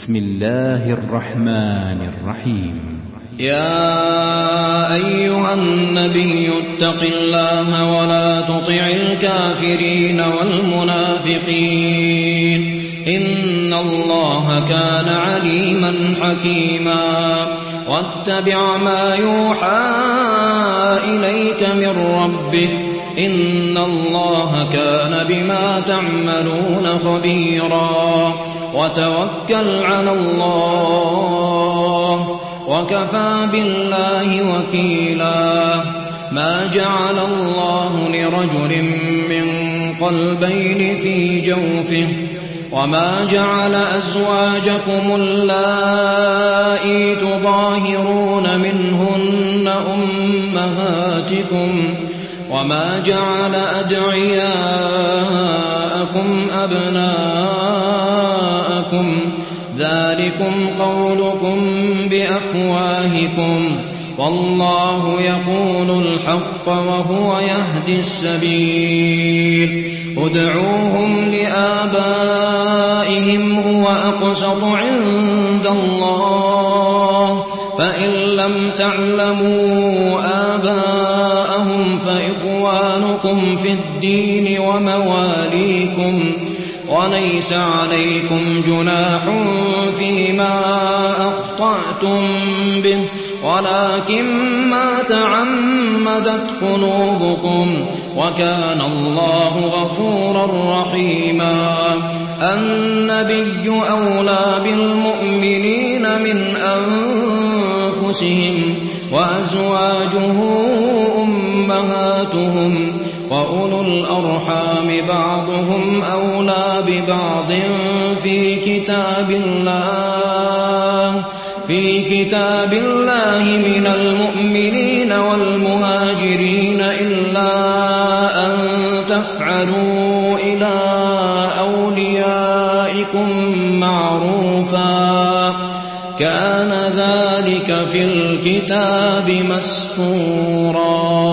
بسم الله الرحمن الرحيم. يا أيها النبي اتق الله ولا تطع الكافرين والمنافقين إن الله كان عليما حكيما واتبع ما يوحى إليك من ربك إن الله كان بما تعملون خبيرا وتوكل على الله وكفى بالله وكيلا ما جعل الله لرجل من قلبين في جوفه وما جعل أزواجكم اللائي تظاهرون منهن أمهاتكم وما جعل أدعياءكم أبناءكم ذلكم قولكم بأفواهكم والله يقول الحق وهو يهدي السبيل ادعوهم لآبائهم هو أقسط عند الله فإن لم تعلموا آباءهم فإخوانكم في الدين ومواليكم وليس عليكم جناح فيما أخطأتم به ولكن ما تعمدت قلوبكم وكان الله غفورا رحيما النبي أولى بالمؤمنين من أنفسهم وأزواجه أمهاتهم وأولو الأرحام بعضهم أولى ببعض في كتاب الله من المؤمنين والمهاجرين إلا أن تفعلوا إلى أوليائكم معروفا كان ذلك في الكتاب مسطورا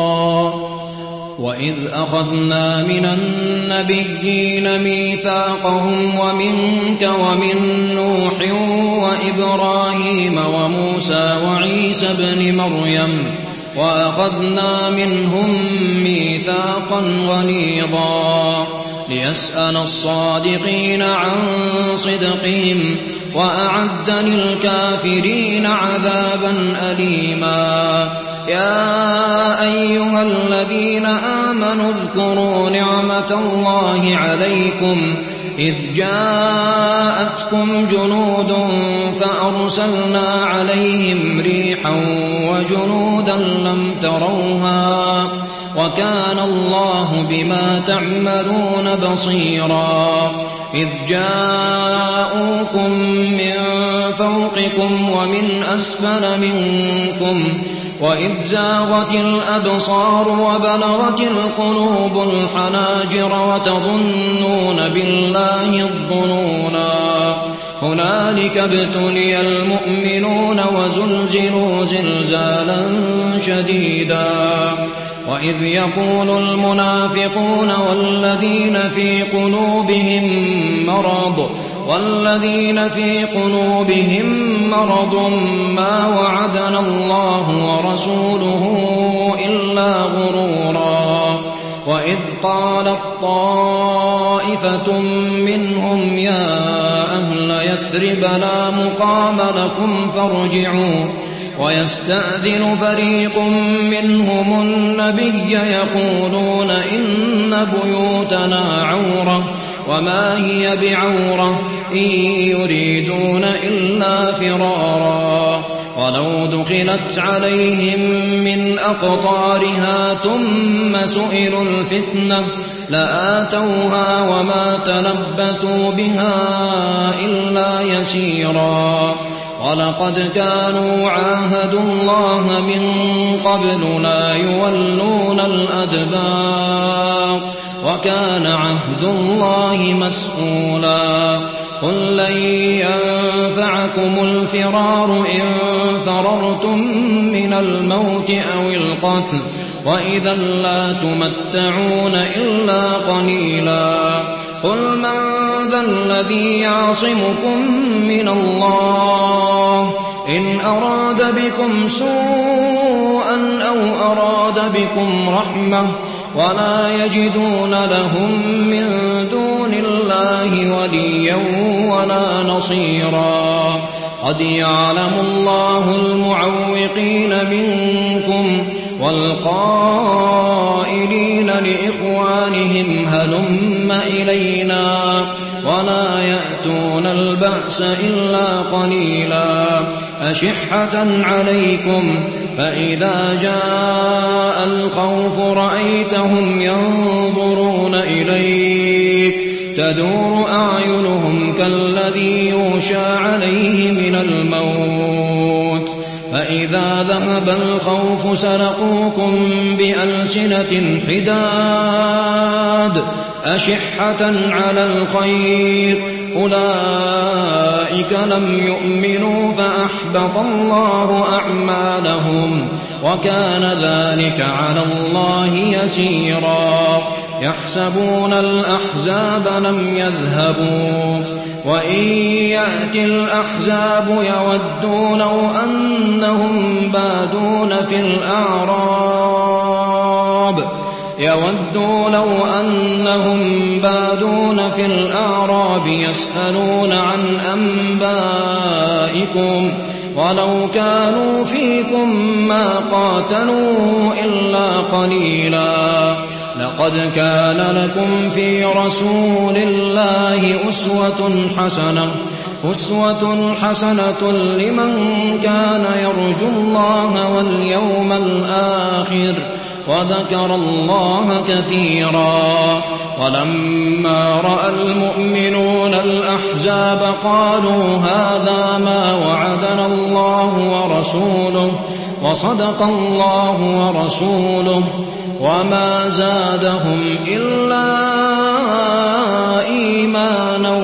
وإذ أخذنا من النبيين ميثاقهم ومنك ومن نوح وإبراهيم وموسى وعيسى ابن مريم وأخذنا منهم ميثاقا غليظا ليسأل الصادقين عن صدقهم وأعد للكافرين عذابا أليما يا أيها الذين آمنوا اذكروا نعمة الله عليكم إذ جاءتكم جنود فأرسلنا عليهم ريحا وجنودا لم تروها وكان الله بما تعملون بصيرا إذ جاءوكم من فوقكم ومن أسفل منكم وإذ زاغت الأبصار وبلغت القلوب الحناجر وتظنون بالله الظنونا هنالك ابتلي المؤمنون وزلزلوا زلزالا شديدا وإذ يقول المنافقون والذين في قلوبهم مرض ما وعدنا الله ورسوله إلا غرورا وإذ قالت طائفة منهم يا أهل يثرب لا مقام لكم فارجعوا ويستأذن فريق منهم النبي يقولون إن بيوتنا عورة وما هي بعورة إن يريدون إلا فرارا ولو دخلت عليهم من أقطارها ثم سئلوا الفتنة لآتوها وما تلبثوا بها إلا يسيرا ولقد كانوا عاهدوا الله من قبل لا يولون الأدبار وكان عهد الله مسؤولا قل لن ينفعكم الفرار إن فررتم من الموت أو القتل وإذا لا تمتعون إلا قليلا قل من ذا الذي يعصمكم من الله إن أراد بكم سوءا أو أراد بكم رحمة ولا يجدون لهم من دون الله وليا ولا نصيرا قد يعلم الله المعوقين منكم والقائلين لإخوانهم هلم إلينا ولا يأتون البأس إلا قليلا أشحة عليكم فإذا جاء الخوف رأيتهم ينظرون إليك تدور أعينهم كالذي يغشى عليه من الموت فإذا ذهب الخوف سلقوكم بألسنة حداد أشحة على الخير أولئك لم يؤمنوا فأحبط الله أعمالهم وكان ذلك على الله يسيرا يحسبون الأحزاب لم يذهبوا وإن يأتي الأحزاب يودوا لو أنهم بادون في الأعراب يسألون عن أنبائكم ولو كانوا فيكم ما قاتلوا إلا قليلا لقد كان لكم في رسول الله أسوة حسنة لمن كان يرجو الله واليوم الآخر وذكر الله كثيرا ولما رأى المؤمنون الأحزاب قالوا هذا ما وعدنا الله ورسوله وصدق الله ورسوله وما زادهم إلا إيمانا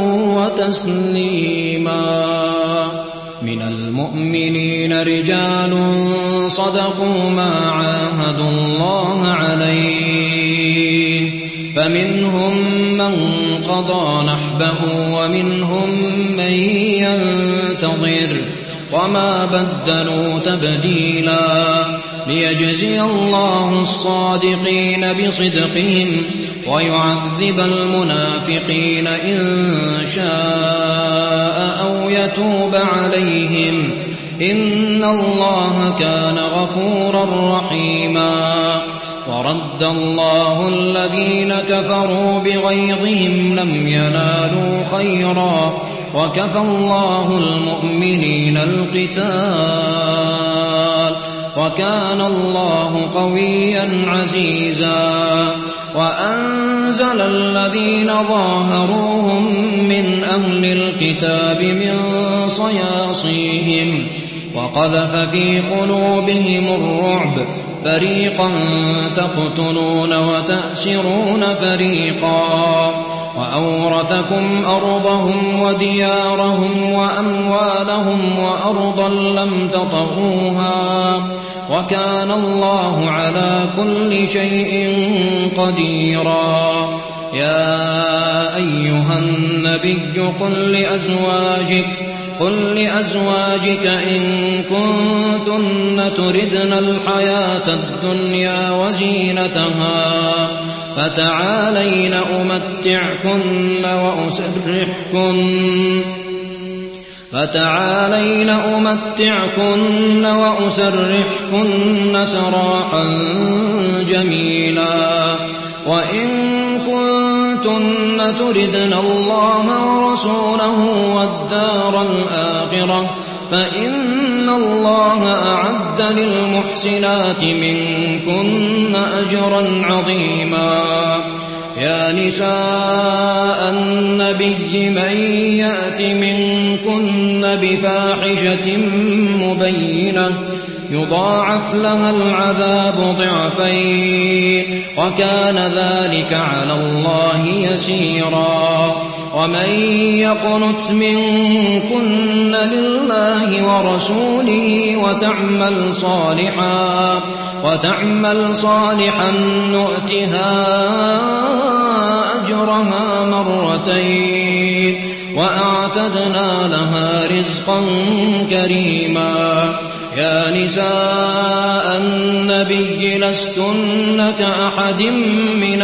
وتسليما من المؤمنين رجال صدقوا ما عاهدوا الله عليه فمنهم من قضى نحبه ومنهم من ينتظر وما بدلوا تبديلا ليجزي الله الصادقين بصدقهم ويعذب المنافقين إن شاء أو يتوب عليهم إن الله كان غفورا رحيما ورد الله الذين كفروا بغيظهم لم ينالوا خيرا وكفى الله المؤمنين القتال وكان الله قويا عزيزا وأنزل الذين ظاهروهم من أهل الكتاب من صياصيهم وقذف في قلوبهم الرعب فريقا تقتلون وتأسرون فريقا وأورثكم أرضهم وديارهم وأموالهم وأرضا لم تطئوها وكان الله على كل شيء قديرا يا أيها النبي قل لأزواجك إن كنتن تردن الحياة الدنيا وزينتها فتعالين أمتعكن وأسرحكن سراحا جميلا وإن كنتن تردن الله ورسوله والدار الآخرة فإن الله أعد للمحسنات منكن أجرا عظيما يا نساء النبي من يأت منكن بفاحشة مبينة يضاعف لها العذاب ضعفين وكان ذلك على الله يسيرا ومن يقنت منكن لله ورسوله وتعمل صالحا نؤتها أجرها مرتين وأعتدنا لها رزقا كريما. يا نساء النبي لستن كأحد من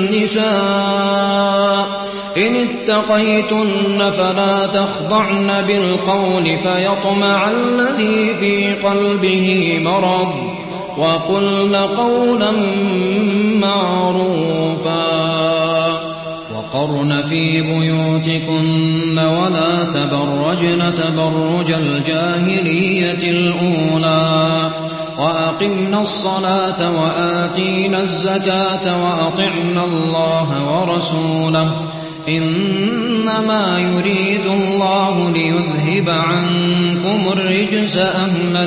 النساء إن اتقيتن فلا تخضعن بالقول فيطمع الذي في قلبه مرض وقلن قولا معروفا. وقرن في بيوتكن ولا تبرجن تبرج الجاهلية الأولى وأقمنا الصلاة وآتينا الزكاة وأطعنا الله ورسوله إنما يريد الله ليذهب عنكم الرجس أهل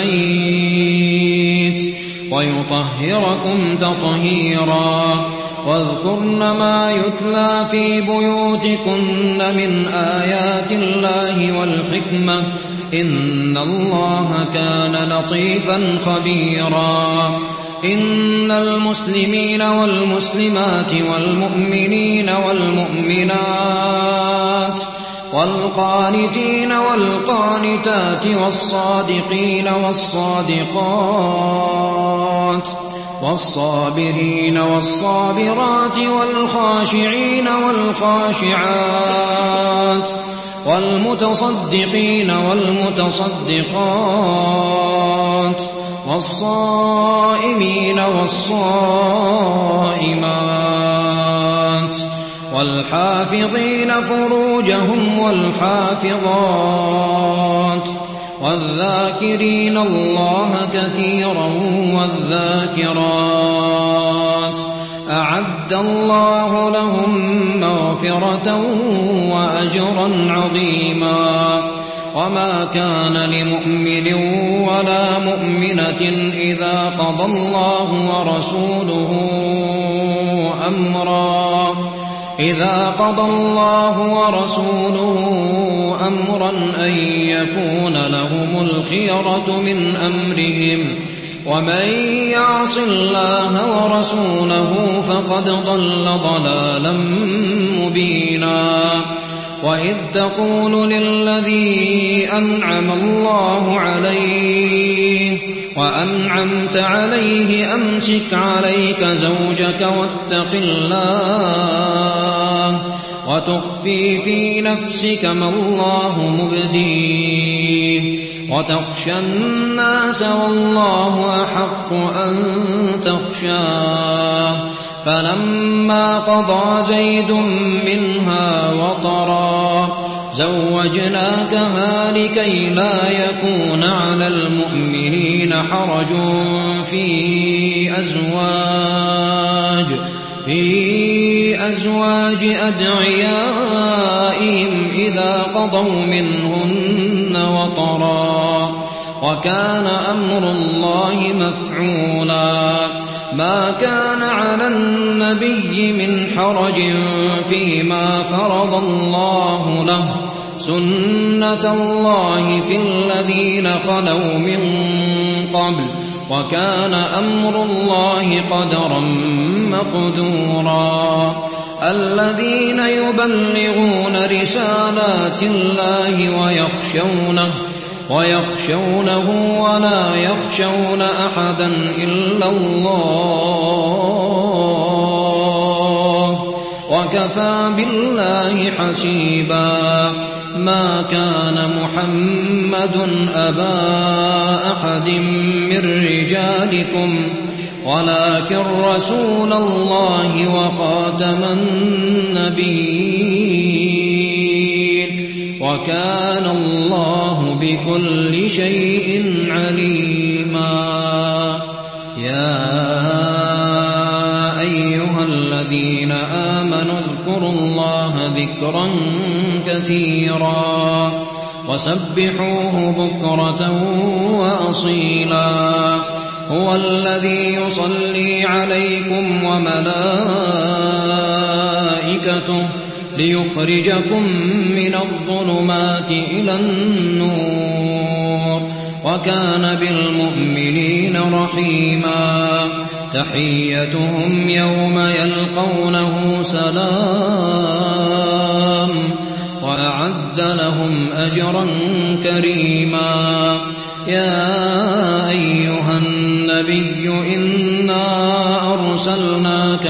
البيت ويطهركم تطهيرا. واذكرن ما يتلى في بيوتكن من آيات الله والحكمة إن الله كان لطيفا خبيرا. إن المسلمين والمسلمات والمؤمنين والمؤمنات والقانتين والقانتات والصادقين والصادقات والصابرين والصابرات والخاشعين والخاشعات والمتصدقين والمتصدقات والصائمين والصائمات والحافظين فروجهم والحافظات والذاكرين الله كثيرا والذاكرات أعد الله لهم مغفرة وأجرا عظيما. وما كان لمؤمن ولا مؤمنة إذا قضى الله ورسوله أمرا أن يكون لهم الخيرة من أمرهم ومن يعص الله ورسوله فقد ضل ضلالا مبينا. وإذ تقول للذي أنعم الله عليه وأنعمت عليه أمسك عليك زوجك واتق الله وتخفي في نفسك ما الله مبديه وتخشى الناس والله أحق أن تخشاه. فلما قضى زيد منها وطرا زوجناكها لكي لا يكون على المؤمنين حرج في أزواج أدعيائهم إذا قضوا منهن وطرا وكان أمر الله مفعولا. ما كان على النبي من حرج فيما فرض الله له سنة الله في الذين خلوا من قبل وكان أمر الله قدرا مقدورا. الذين يبلغون رسالات الله ويخشونه ولا يخشون أحدا إلا الله وكفى بالله حسيبا. ما كان محمد أبا أحد من رجالكم ولكن رسول الله وخاتم النبيين وكان الله بكل شيء عليما. يا أيها الذين آمنوا اذكروا الله ذكرا كثيرا وسبحوه بكرة وأصيلا. هو الذي يصلي عليكم وملائكته ليخرجكم من الظلمات إلى النور وكان بالمؤمنين رحيما تحيتهم يوم يلقونه سلام وأعد لهم أجرا كريما يا أيها النبي إنا أرسلناك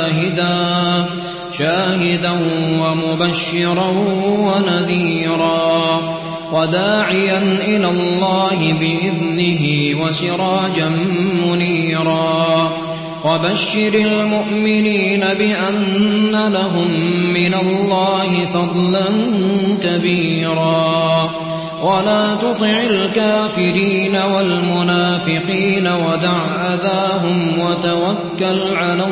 شاهدا ومبشرا ونذيرا وداعيا إلى الله بإذنه وسراجا منيرا وبشر المؤمنين بأن لهم من الله فضلا كبيرا ولا تطع الكافرين والمنافقين ودع أذاهم وتوكل على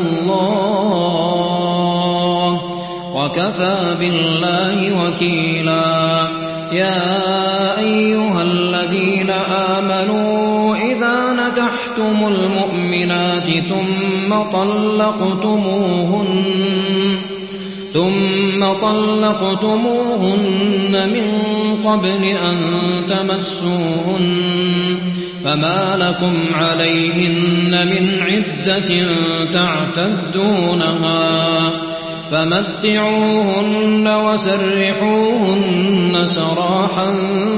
الله وكفى بالله وكيلا يا أيها الذين آمنوا إذا نكحتم المؤمنات ثم طلقتموهن من قبل أن تمسوهن فما لكم عليهن من عدة تعتدونها فمتعوهن وسرحوهن سراحا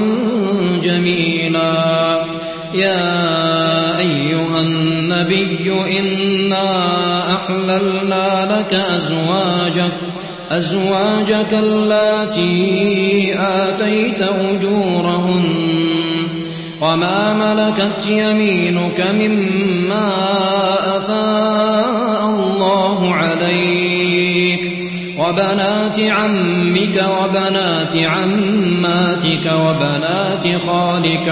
جميلا يا أيها النبي إنا أحللنا لك أزواجك اللاتي آتيت أجورهن وما ملكت يمينك مما أفاء الله عليك وبنات عمك وبنات عماتك وبنات خالك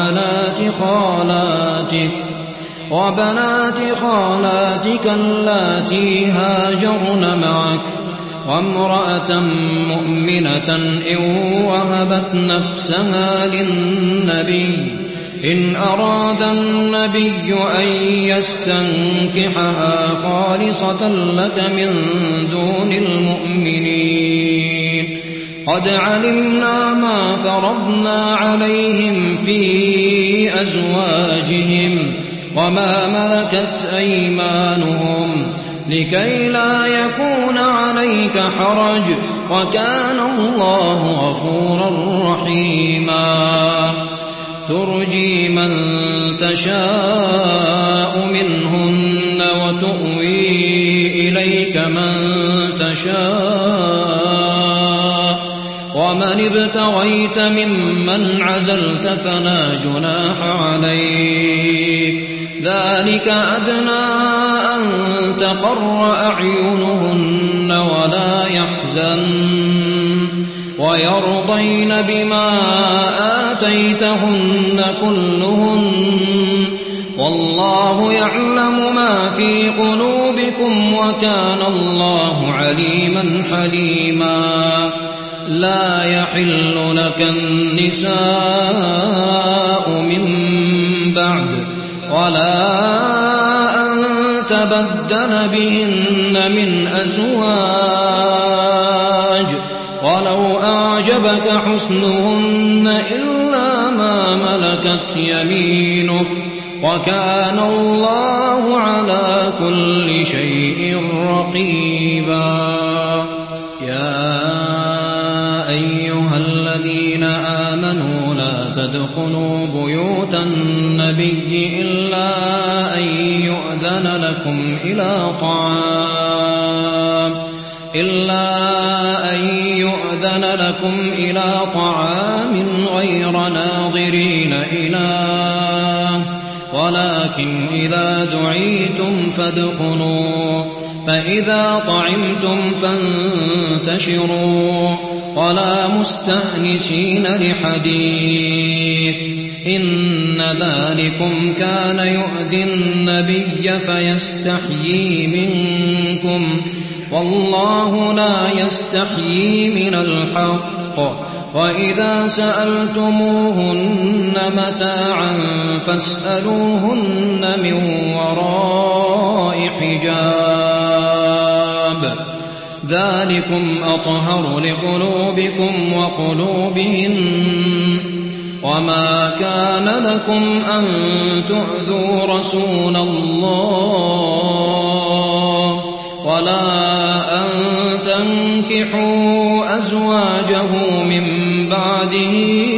وبنات خالاتك اللاتي هاجرن معك وامرأة مؤمنة إن وهبت نفسها للنبي إن أراد النبي أن يستنكحها خالصة لك من دون المؤمنين قد علمنا ما فرضنا عليهم في أزواجهم وما ملكت أيمانهم لكي لا يكون عليك حرج وكان الله غفورا رحيما ترجي من تشاء منهن وتؤوي إليك من تشاء ومن ابتغيت ممن عزلت فلا جناح عليك ذلك أدنى أن تقر أعينهن ولا يحزن ويرضين بما آتيتهن كلهن والله يعلم ما في قلوبكم وكان الله عليما حليما لا يحل لك النساء من بعد ولا أن تبدل بهن من أزواج ولو أعجبك حسنهن إلا ما ملكت يمينك وكان الله على كل شيء رقيبا يا أيها الذين آمنوا لا تدخلوا بيوت النبي إلا أن يؤذن لكم إلى طعام غير ناظرين إناه ولكن إذا دعيتم فادخلوا فإذا طعمتم فانتشروا ولا مستأنسين لحديث إن ذلكم كان يؤذي النبي فيستحيي منكم والله لا يستحيي من الحق وإذا سألتموهن متاعا فاسألوهن من وراء حجاب ذلكم أطهر لقلوبكم وقلوبهن وما كان لكم أن تؤذوا رسول الله ولا أن تنكحوا أزواجه من بعده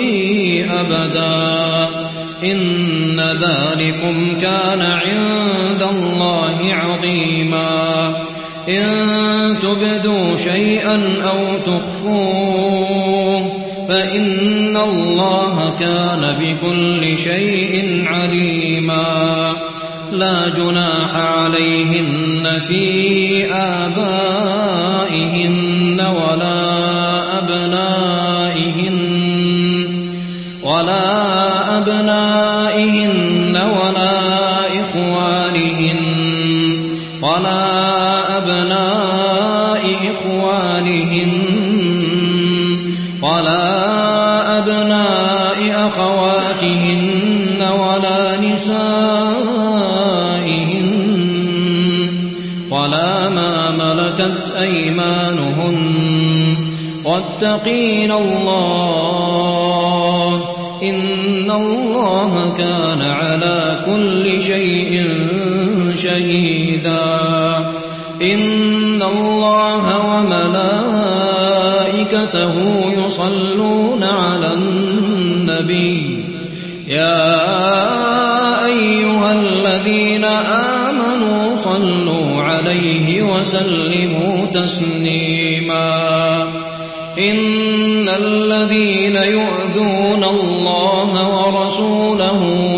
أبدا إن ذلكم كان عند الله عظيما إن تبدوا شيئا أو تخفوه فإن الله كان بكل شيء عليما لا جناح عليهن في آبائهن ولا أبنائهن ولا أبناء إخوانهن ولا أبناء أخواتهن ولا نسائهن ولا ما ملكت أيمانهن واتقين الله إن الله كان على كل شيء شهيدا إن الله وملائكته يصلون على النبي يا أيها الذين آمنوا صلوا عليه وسلموا تسليما إن الذين يؤذون الله ورسوله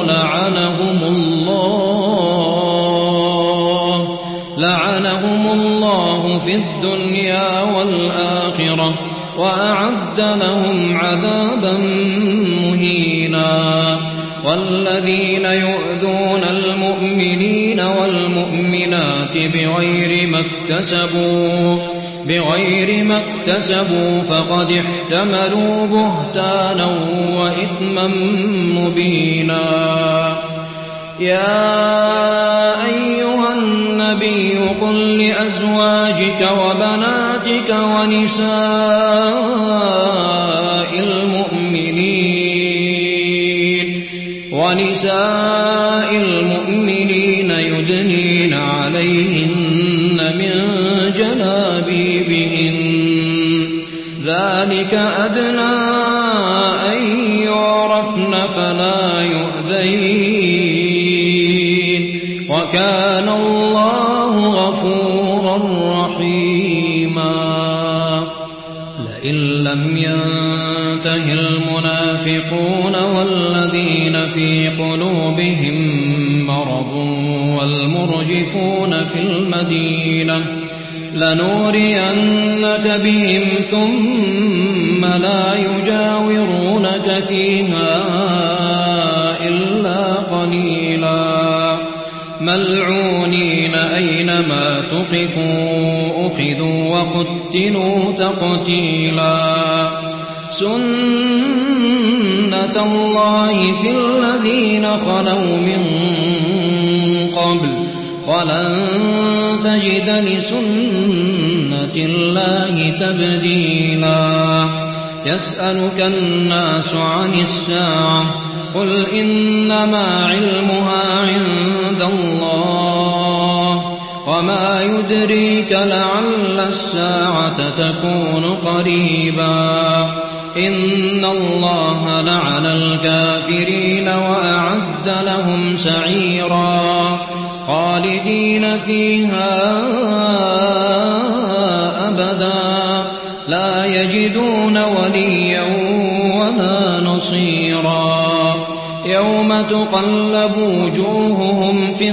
لعنهم الله في الدنيا والآخرة وأعد لهم عذابا مهينا والذين يؤذون المؤمنين والمؤمنات بغير ما اكتسبوا فقد احتملوا بهتانا وإثما مبينا يا أيها النبي قل لأزواجك وبناتك ونساء المؤمنين يدنين عليهن من جلابيبهن ذلك أدنى أن يعرفن فلا يؤذين وكان الله غفورا رحيما لئن لم ينته المنافقون والذين في قلوبهم مرض والمرجفون في المدينة لنورينك بهم ثم لا يجاورونك فيها إلا قليلا ملعونين أينما ثقفوا أخذوا وقتلوا تقتيلا سنة الله في الذين خلوا من قبل ولن تجد لسنة الله تبديلا يسألك الناس عن الساعة قل إنما علمها عند الله وما يدريك لعل الساعة تكون قريبا إن الله لعن الكافرين وأعد لهم سعيرا خالدين فيها أبدا لا يجدون وليا ولا نصيرا يوم تقلب وجوههم في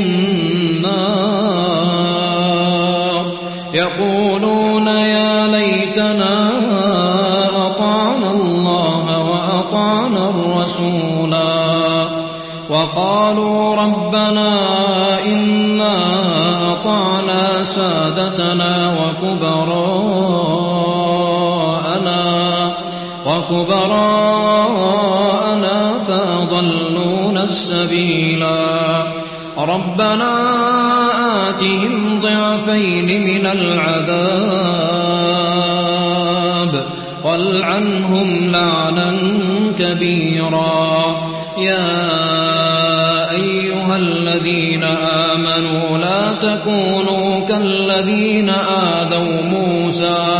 النار يقولون يا ليتنا أطعنا الله وأطعنا الرسولا وقالوا ربنا إنا أطعنا سادتنا وكبراءنا فأضلونا السبيلا ربنا آتهم ضعفين من العذاب والعنهم لعنا كبيرا يا أيها الذين آمنوا لا تكونوا كالذين آذوا موسى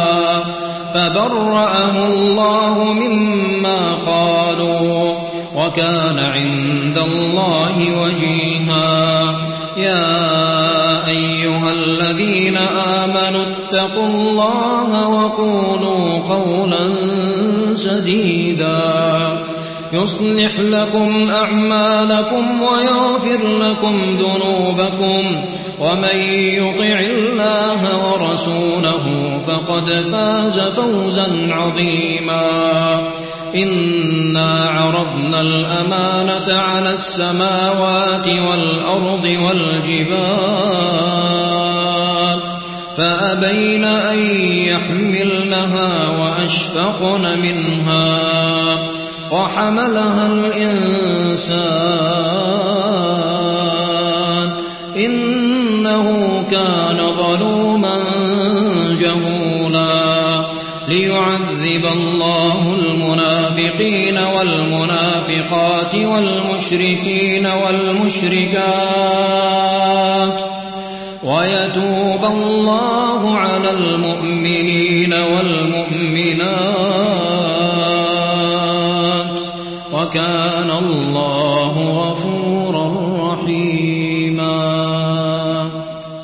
فبرأه الله مما قالوا وكان عند الله وجيها يا أيها الذين آمنوا اتقوا الله وقولوا قولا سديدا يصلح لكم أعمالكم ويغفر لكم ذنوبكم ومن يطع الله ورسوله فقد فاز فوزا عظيما إنا عرضنا الأمانة على السماوات والأرض والجبال فأبين أن يحملنها وأشفقن منها وحملها الإنسان إنه كان ظلوما جهولا ليعذب الله المنافقين والمنافقات والمشركين والمشركات ويتوب الله على المؤمنين والمؤمنات وكان الله غفورا رحيما